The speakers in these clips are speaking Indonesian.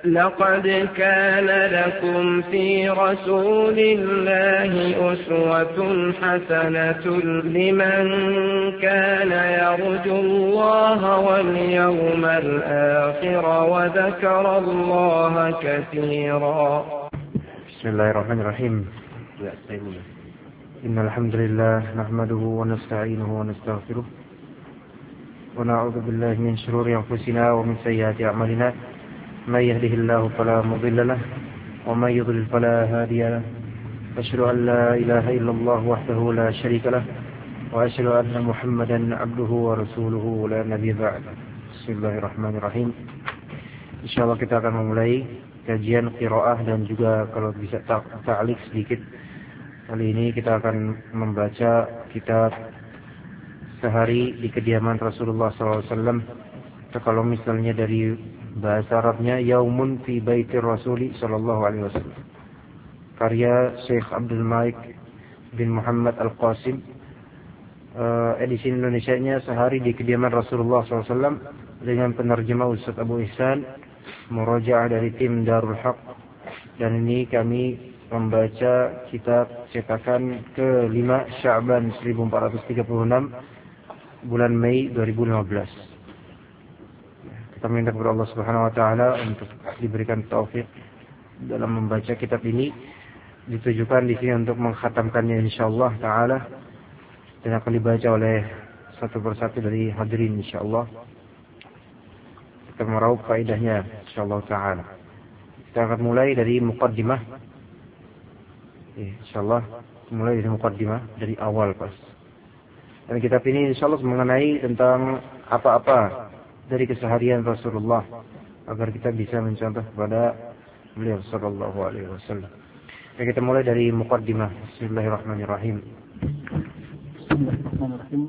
لقد كان لكم في رسول الله أسوة حسنة لمن كان يرجو الله واليوم الآخر وذكر الله كثيرا. بسم الله الرحمن الرحيم. إن الحمد لله نحمده ونستعينه ونستغفره ونعوذ بالله من شرور أنفسنا ومن سيئات أعمالنا. من يهده الله فلا مضل له ومن يضلل فلا هادي له. أشهد أن لا إله إلا الله وحده لا شريك له وأشهد أن محمدا عبده ورسوله لا نبي بعد. Bismillahirrahmanirrahim. Insyaallah kita akan memulai kajian qiraah dan juga kalau bisa ta'liq sedikit. Kali ini kita akan membaca kitab Sehari di Kediaman Rasulullah SAW. Kalau misalnya dari bahasa Arabnya Yaumun fi Baitir Rasuli sallallahu alaihi wasallam. Karya Syekh Abdul Malik bin Muhammad Al-Qasim. Edisi Indonesianya Sehari di Kediaman Rasulullah SAW dengan penerjemah Ustaz Abu Ihsan, murajaah dari tim Darul Haq. Dan ini kami membaca kitab cetakan ke-5 Sya'ban 1436 bulan Mei 2015. Kita minta kepada Allah Subhanahu wa taala untuk diberikan taufik dalam membaca kitab ini. Ditujukan di sini untuk mengkhatamkannya insyaallah taala dan akan dibaca oleh satu persatu dari hadirin insyaallah. Kita meraup faedahnya insyaallah taala. Kita akan mulai dari muqaddimah. Insyaallah mulai dari muqaddimah dari awal pas. Dan kitab ini insyaallah mengenai tentang apa-apa dari keseharian Rasulullah agar kita bisa mencontoh kepada beliau sallallahu alaihi wasallam. Ya, kita mulai dari muqaddimah. Bismillahirrahmanirrahim. Bismillahirrahmanirrahim.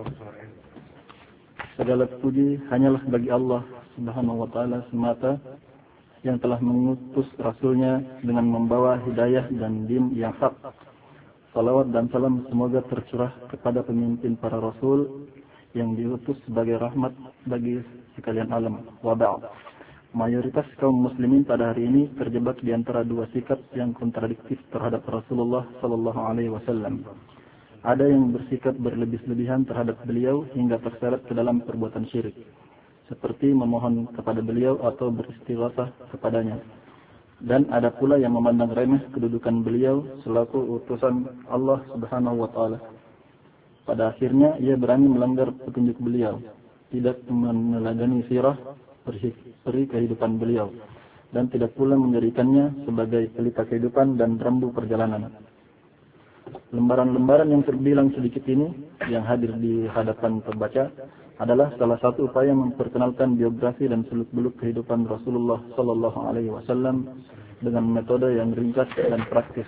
Segala puji hanyalah bagi Allah Subhanahu wa taala semata yang telah mengutus rasulnya dengan membawa hidayah dan din yang hak. Salawat dan salam semoga tercurah kepada pemimpin para rasul yang diutus sebagai rahmat bagi sekalian alam. Wa ba'd. Mayoritas kaum muslimin pada hari ini terjebak di antara dua sikap yang kontradiktif terhadap Rasulullah sallallahu alaihi wasallam. Ada yang bersikap berlebih-lebihan terhadap beliau hingga terseret ke dalam perbuatan syirik, seperti memohon kepada beliau atau beristighatsah kepadanya. Dan ada pula yang memandang remeh kedudukan beliau selaku utusan Allah Subhanahu wa taala. Pada akhirnya ia berani melanggar petunjuk beliau, tidak meneladani sirah peri kehidupan beliau, dan tidak pula menjadikannya sebagai pelita kehidupan dan rambu perjalanan. Lembaran-lembaran yang terbilang sedikit ini yang hadir di hadapan pembaca adalah salah satu upaya memperkenalkan biografi dan seluk-beluk kehidupan Rasulullah sallallahu alaihi wasallam dengan metode yang ringkas dan praktis.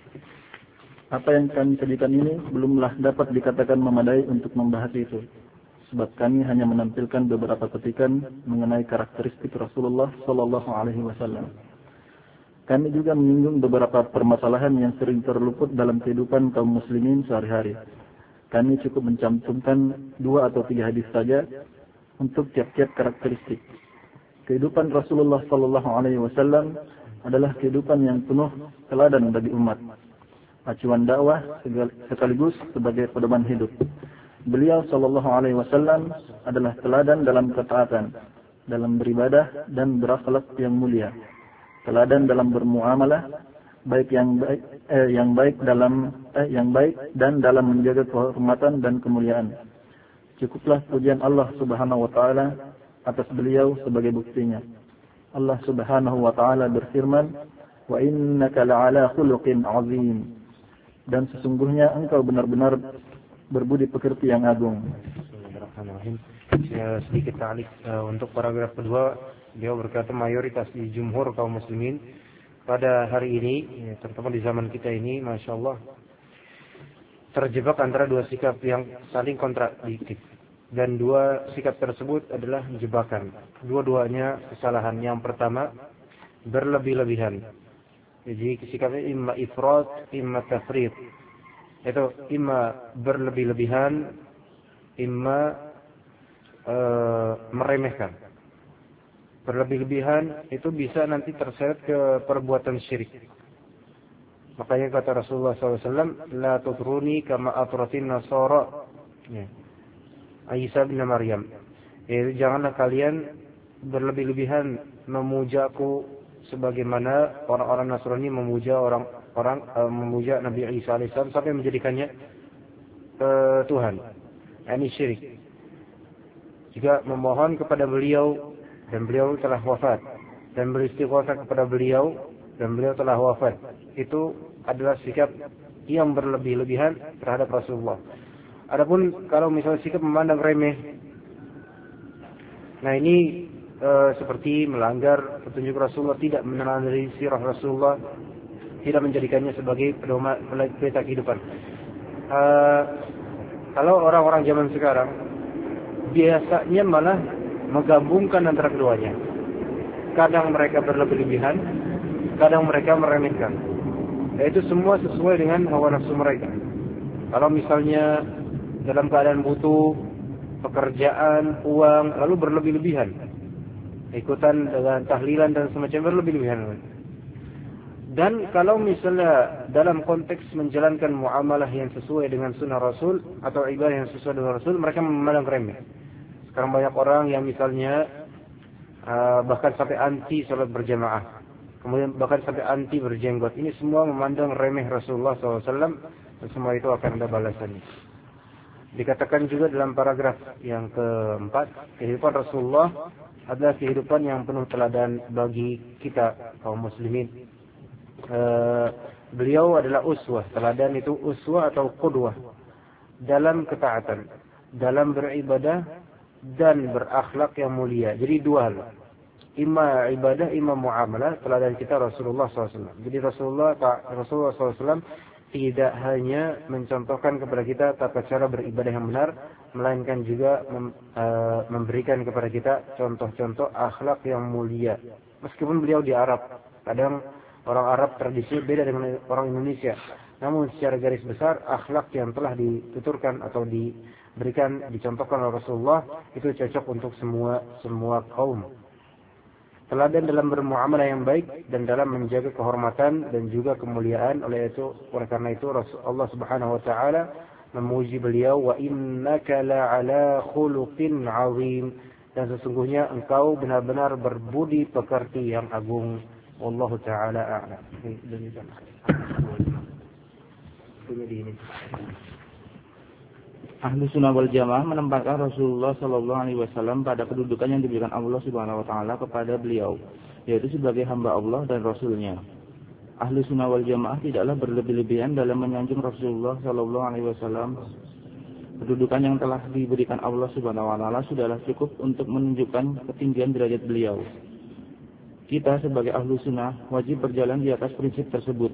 Apa yang kami sajikan ini belumlah dapat dikatakan memadai untuk membahas itu, sebab kami hanya menampilkan beberapa petikan mengenai karakteristik Rasulullah sallallahu alaihi wasallam. Kami juga menyinggung beberapa permasalahan yang sering terluput dalam kehidupan kaum muslimin sehari-hari. Kami cukup mencantumkan 2 atau 3 hadis saja untuk tiap-tiap karakteristik. Kehidupan Rasulullah sallallahu alaihi wasallam adalah kehidupan yang penuh teladan bagi umat, acuan dakwah sekaligus sebagai pedoman hidup. Beliau sallallahu alaihi wasallam adalah teladan dalam ketaatan, dalam beribadah dan berakhlak yang mulia. Teladan dalam bermuamalah, yang baik dan dalam menjaga kehormatan dan kemuliaan. Cukuplah pujian Allah Subhanahu wa taala atas beliau sebagai buktinya. Allah Subhanahu wa taala berfirman, "Wa innaka la'ala khuluqin 'azim." Dan sesungguhnya engkau benar-benar berbudi pekerti yang agung. Bismillahirrahmanirrahim. Sedikit ta'liq untuk paragraf kedua, beliau berkata mayoritas di jumhur kaum muslimin pada hari ini, terutama di zaman kita ini, masya Allah, terjebak antara dua sikap yang saling kontradiktif, dan dua sikap tersebut adalah jebakan. Dua-duanya kesalahan. Yang pertama, berlebih-lebihan. Jadi sikapnya imma ifrat, imma tafrid. Itu imma berlebih-lebihan, imma meremehkan. Berlebih-lebihan itu bisa nanti terseret ke perbuatan syirik. Makanya kata Rasulullah SAW, la tutruni kama atratin nasara Isa bin Maryam. Yaitu janganlah kalian berlebih-lebihan memujaku sebagaimana orang-orang Nasrani memuja memuja Nabi Isa alaihissalam sampai menjadikannya Tuhan. Ini syirik. Juga memohon kepada beliau dan beliau telah wafat, dan beristighatsah kepada beliau dan beliau telah wafat. Itu adalah sikap yang berlebih-lebihan terhadap Rasulullah. Adapun kalau misalnya sikap memandang remeh, nah ini seperti melanggar petunjuk Rasulullah, tidak meneladani sirah Rasulullah, tidak menjadikannya sebagai pedoman peta kehidupan. Kalau orang-orang zaman sekarang biasanya malah menggabungkan antara keduanya. Kadang mereka berlebih-lebihan, kadang mereka meremehkan. Itu semua sesuai dengan hawa nafsu mereka. Kalau misalnya dalam keadaan butuh pekerjaan, uang, lalu berlebih-lebihan, ikutan dengan tahlilan dan semacam berlebih-lebihan. Dan kalau misalnya dalam konteks menjalankan muamalah yang sesuai dengan sunnah Rasul atau ibadah yang sesuai dengan Rasul, mereka memandang remeh. Sekarang banyak orang yang misalnya bahkan sampai anti salat berjamaah, kemudian bahkan sampai anti berjenggot. Ini semua memandang remeh Rasulullah SAW, dan semua itu akan ada balasannya. Dikatakan juga dalam paragraf yang keempat, kehidupan Rasulullah adalah kehidupan yang penuh teladan bagi kita kaum muslimin. Beliau adalah uswah. Teladan itu uswah atau qudwah dalam ketaatan, dalam beribadah dan berakhlak yang mulia. Jadi dua hal, imma ibadah, imma muamalah. Teladan kita Rasulullah SAW. Jadi Rasulullah SAW tidak hanya mencontohkan kepada kita tata cara beribadah yang benar, melainkan juga memberikan kepada kita contoh-contoh akhlak yang mulia. Meskipun beliau di Arab, kadang orang Arab tradisi beda dengan orang Indonesia. Namun secara garis besar akhlak yang telah dituturkan atau dicontohkan oleh Rasulullah itu cocok untuk semua kaum. Teladan dalam bermuamalah yang baik dan dalam menjaga kehormatan dan juga kemuliaan. Oleh karena itu Allah Subhanahu wa taala memuji beliau, wa innaka la'ala khuluqin 'azim, dan sesungguhnya engkau benar-benar berbudi pekerti yang agung. Wallahu taala a'lam. Ahlu sunnah wal jamaah menempatkan Rasulullah Sallallahu Alaihi Wasallam pada kedudukan yang diberikan Allah Subhanahu Wa Taala kepada beliau, yaitu sebagai hamba Allah dan Rasulnya. Ahlu sunnah wal jamaah tidaklah berlebih-lebihan dalam menyanjung Rasulullah Sallallahu Alaihi Wasallam. Kedudukan yang telah diberikan Allah Subhanahu Wa Taala sudahlah cukup untuk menunjukkan ketinggian derajat beliau. Kita sebagai ahlu sunnah wajib berjalan di atas prinsip tersebut.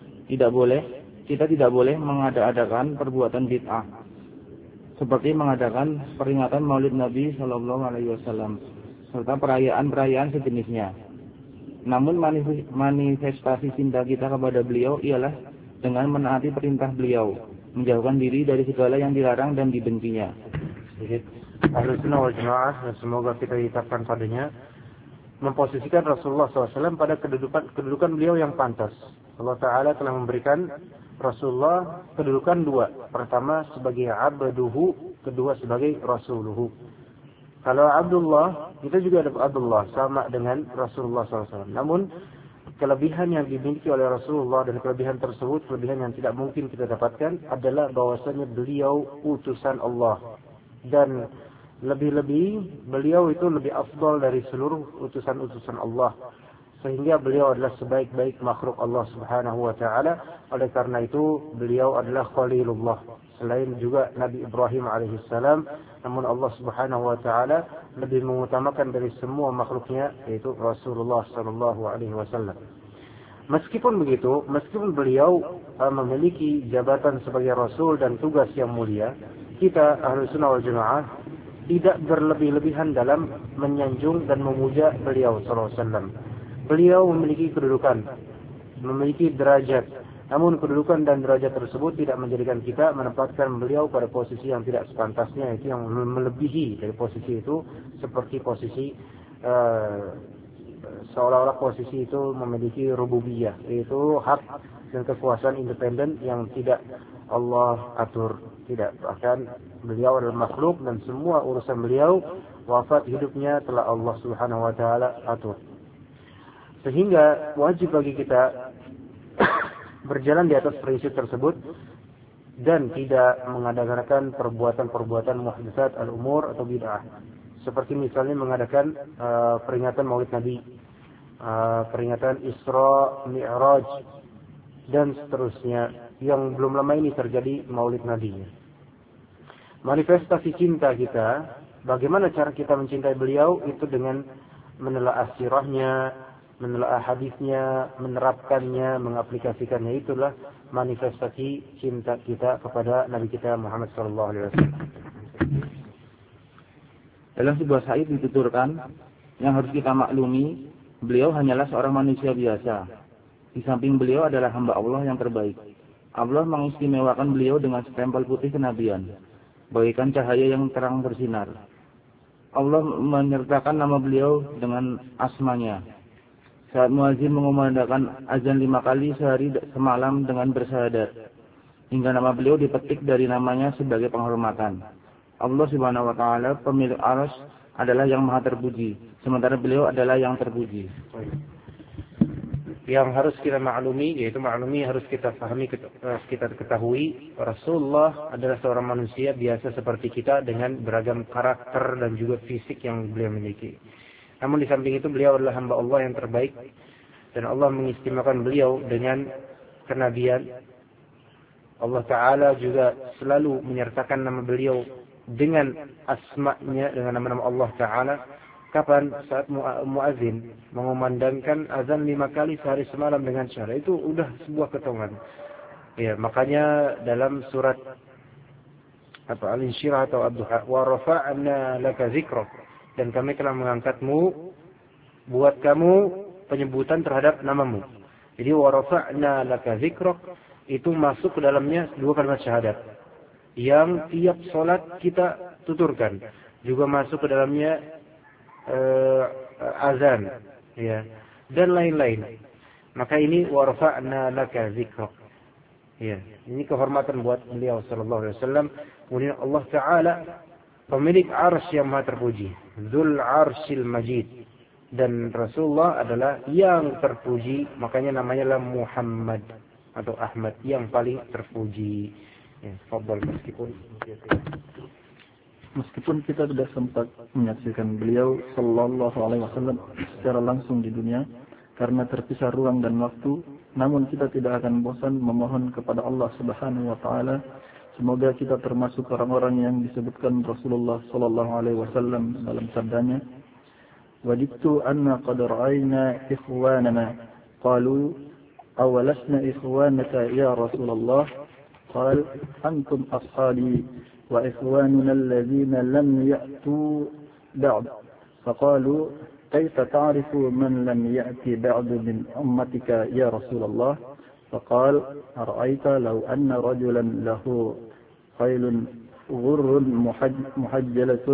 Kita tidak boleh mengada-adakan perbuatan bid'ah, seperti mengadakan peringatan Maulid Nabi Sallallahu Alaihi Wasallam serta perayaan-perayaan sejenisnya. Namun manifestasi cinta kita kepada beliau ialah dengan menaati perintah beliau, menjauhkan diri dari segala yang dilarang dan dibencinya. Ahlus Sunnah wal Jamaah, semoga kita ditetapkan padanya, memposisikan Rasulullah SAW pada kedudukan beliau yang pantas. Allah Ta'ala telah memberikan Rasulullah kedudukan dua. Pertama sebagai abduhu, kedua sebagai rasuluhu. Kalau Abdullah, kita juga ada Abdullah, sama dengan Rasulullah SAW. Namun kelebihan yang dimiliki oleh Rasulullah, dan kelebihan tersebut, kelebihan yang tidak mungkin kita dapatkan, adalah bahwasanya beliau utusan Allah. Dan lebih-lebih beliau itu lebih afdal dari seluruh utusan-utusan Allah, sehingga beliau adalah sebaik-baik makhluk Allah Subhanahu wa taala. Oleh karena itu beliau adalah Khalilullah, selain juga Nabi Ibrahim alaihissalam. Namun Allah Subhanahu wa taala lebih mengutamakan dari semua makhluknya, yaitu Rasulullah sallallahu alaihi wasallam. Meskipun begitu, meskipun beliau memiliki jabatan sebagai rasul dan tugas yang mulia, kita Ahlus Sunnah wal Jamaah tidak berlebih-lebihan dalam menyanjung dan memuja beliau sallallahu alaihi wasallam. Beliau memiliki kedudukan, memiliki derajat. Namun kedudukan dan derajat tersebut tidak menjadikan kita menempatkan beliau pada posisi yang tidak sepantasnya, yaitu yang melebihi dari posisi itu, seperti posisi seolah-olah posisi itu memiliki rububiyah, yaitu hak dan kekuasaan independen yang tidak Allah atur, tidak. Bahkan beliau adalah makhluk dan semua urusan beliau, wafat hidupnya telah Allah Subhanahu wa taala atur. Sehingga wajib bagi kita berjalan di atas prinsip tersebut dan tidak mengadakan perbuatan-perbuatan muhdatsat al-umur atau bid'ah. Seperti misalnya mengadakan peringatan Maulid Nabi, peringatan Isra Mi'raj dan seterusnya yang belum lama ini terjadi Maulid Nabi. Manifestasi cinta kita, bagaimana cara kita mencintai beliau itu dengan menelaah sirahnya, menelaah hadisnya, menerapkannya, mengaplikasikannya. Itulah manifestasi cinta kita kepada Nabi kita Muhammad SAW. Dalam sebuah syair dituturkan, yang harus kita maklumi, beliau hanyalah seorang manusia biasa. Di samping beliau adalah hamba Allah yang terbaik. Allah mengistimewakan beliau dengan stempel putih kenabian, bagaikan cahaya yang terang bersinar. Allah menyertakan nama beliau dengan asmanya. Saat muazin mengumandangkan azan 5 kali sehari semalam dengan bersyahadat, hingga nama beliau dipetik dari namanya sebagai penghormatan. Allah Subhanahu wa taala, pemilik arsy, adalah yang maha terpuji, sementara beliau adalah yang terpuji. Yang harus kita maklumi, yaitu harus kita pahami, kita ketahui, Rasulullah adalah seorang manusia biasa seperti kita dengan beragam karakter dan juga fisik yang beliau miliki. Namun di samping itu beliau adalah hamba Allah yang terbaik dan Allah mengistimewakan beliau dengan kenabian. Allah Ta'ala juga selalu menyertakan nama beliau dengan asma'nya, dengan nama-nama Allah Ta'ala. Kapan? Saat muazin mengumandangkan azan 5 kali sehari semalam dengan syahadat, itu udah sebuah ketongan. Ya, makanya dalam surat Al-Insyirah atau Ad-Duha, wa rafa'na laka dzikrak, dan kami telah mengangkatmu buat kamu penyebutan terhadap namamu. Jadi wa rafa'na laka dzikrak itu masuk ke dalamnya 2 kalimat syahadat yang tiap salat kita tuturkan. Juga masuk ke dalamnya azan, ya, dan lain-lain. Maka ini warfa'na laka dzikrak. Ya, ini kehormatan buat beliau sallallahu alaihi wasallam. Kemudian Allah Taala pemilik arsy yang maha terpuji, Dzul Arsyil Majid, dan Rasulullah adalah yang terpuji, makanya namanya lah Muhammad atau Ahmad, yang paling terpuji. Ya, fadhal Meskipun kita tidak sempat menyaksikan beliau sallallahu alaihi wasallam secara langsung di dunia karena terpisah ruang dan waktu, namun kita tidak akan bosan memohon kepada Allah Subhanahu wa taala semoga kita termasuk orang-orang yang disebutkan Rasulullah sallallahu alaihi wasallam dalam sabdanya, "Wadittu anna qad ra'ayna ikhwanana qalu awalasna ikhwanaka ya Rasulullah qal antum ashabi وإخواننا الذين لم يأتوا بعد فقالوا كيف تعرف من لم يأتي بعد من أمتك يا رسول الله فقال أرأيت لو أن رجلا له خيل غر محجلة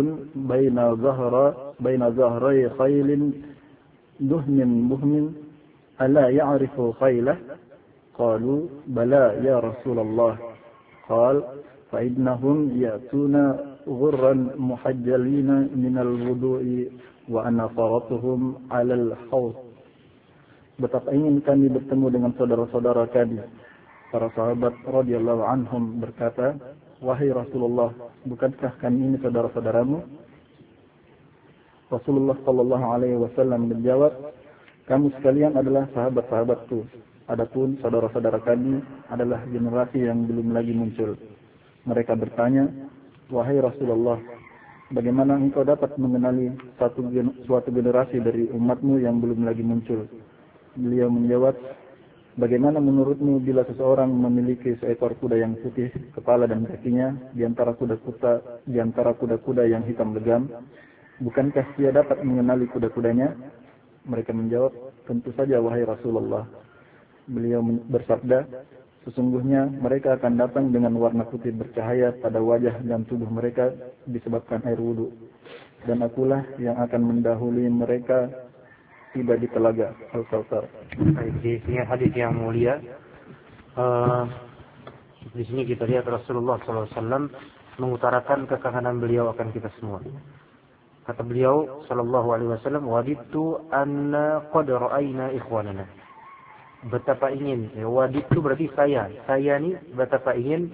بين ظهري خيل دهم مهم ألا يعرف خيله قالوا بلى يا رسول الله قال فإنهم يأتون غرا محجلين من الوضوء وأنا فرطهم على الحوض. Betapa ingin kami bertemu dengan saudara-saudara kami. Para sahabat radhiyallahu anhum berkata, "Wahai Rasulullah, bukankah kami ini saudara-saudaramu?" Rasulullah sallallahu alaihi wasallam menjawab, "Kamu sekalian adalah sahabat-sahabatku. Adapun saudara-saudara kami adalah generasi yang belum lagi muncul." Mereka bertanya, "Wahai Rasulullah, bagaimana engkau dapat mengenali suatu generasi dari umatmu yang belum lagi muncul?" Beliau menjawab, "Bagaimana menurutmu bila seseorang memiliki seekor kuda yang putih kepala dan kakinya di antara kuda-kuda yang hitam legam, bukankah dia dapat mengenali kuda-kudanya?" Mereka menjawab, "Tentu saja wahai Rasulullah." Beliau bersabda, Sesungguhnya mereka akan datang dengan warna putih bercahaya pada wajah dan tubuh mereka disebabkan air wudu. Dan akulah yang akan mendahului mereka tiba di telaga Al-Kautsar. Di sini hadis yang mulia. Di sini kita lihat Rasulullah SAW mengutarakan kekangenan beliau akan kita semua. Kata beliau SAW, "Wadidtu anna qad ra'ayna ikhwanana." Betapa ingin, wadid itu berarti saya ni betapa ingin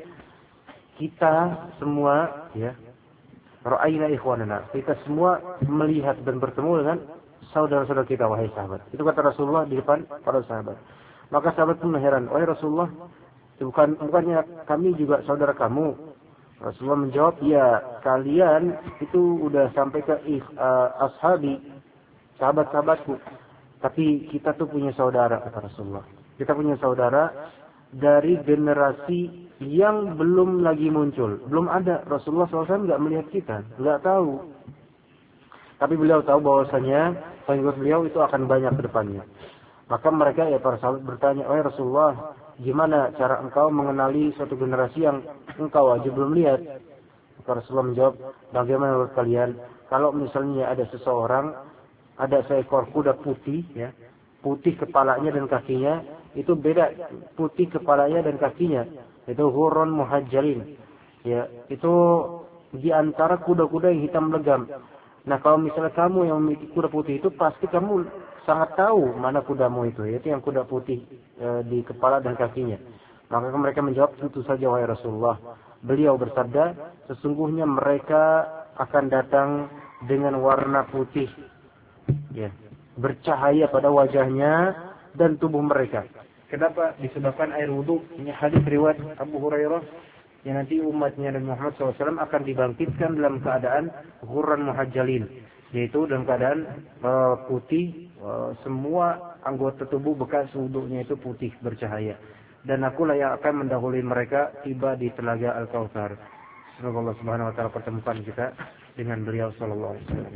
kita semua, ya, ra'ayna ikhwanana, kita semua melihat dan bertemu dengan saudara-saudara kita, wahai sahabat. Itu kata Rasulullah di depan para sahabat. Maka sahabat pun heran, wahai Rasulullah, bukannya kami juga saudara kamu? Rasulullah menjawab, ya, kalian itu udah sampai ke ashabi, sahabat-sahabatku. Tapi kita tuh punya saudara, kata Rasulullah. Kita punya saudara dari generasi yang belum lagi muncul. Belum ada. Rasulullah SAW nggak melihat kita. Nggak tahu. Tapi beliau tahu bahwasanya pengikut beliau itu akan banyak ke depannya. Maka mereka, ya para sahabat bertanya, "Oh Rasulullah, gimana cara engkau mengenali suatu generasi yang engkau aja belum lihat?" Maka Rasulullah menjawab, "Bagaimana menurut kalian kalau misalnya ada seseorang, ada seekor kuda putih, ya, putih kepalanya dan kakinya, itu beda putih kepalanya dan kakinya, itu hurun muhajjalin, ya, itu di antara kuda-kuda yang hitam legam. Nah, kalau misalnya kamu yang memiliki kuda putih itu, pasti kamu sangat tahu mana kudamu itu, yaitu yang kuda putih di kepala dan kakinya." Maka mereka menjawab, "Tentu saja wahai Rasulullah." Beliau bersabda, "Sesungguhnya mereka akan datang dengan warna putih, ya, bercahaya pada wajahnya dan tubuh mereka." Kenapa? Disebabkan air wudu. Ini hadis riwayat Abu Hurairah, yang nanti umatnya Nabi Muhammad SAW akan dibangkitkan dalam keadaan ghurran muhajjalin, yaitu dalam keadaan putih, semua anggota tubuh bekas wudunya itu putih bercahaya. Dan akulah yang akan mendahului mereka tiba di telaga Al-Kautsar. Semoga Allah Subhanahu wa taala pertemukan kita dengan beliau sallallahu alaihi wasallam.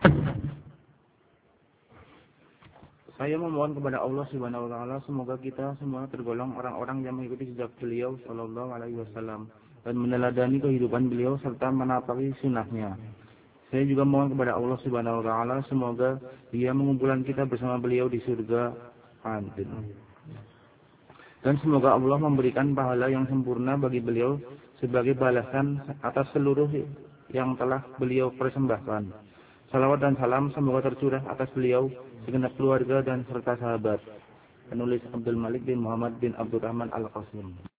Saya memohon kepada Allah Subhanahu wa taala semoga kita semua tergolong orang-orang yang mengikuti jejak beliau sallallahu alaihi wasallam dan meneladani kehidupan beliau serta menapaki sunnahnya. Saya juga mohon kepada Allah Subhanahu wa taala semoga Dia mengumpulkan kita bersama beliau di surga. Amin. Dan semoga Allah memberikan pahala yang sempurna bagi beliau sebagai balasan atas seluruh yang telah beliau persembahkan. Salawat dan salam semoga tercurah atas beliau, segenap keluarga dan serta sahabat. Penulis Abdul Malik bin Muhammad bin Abdurrahman Al-Qasim.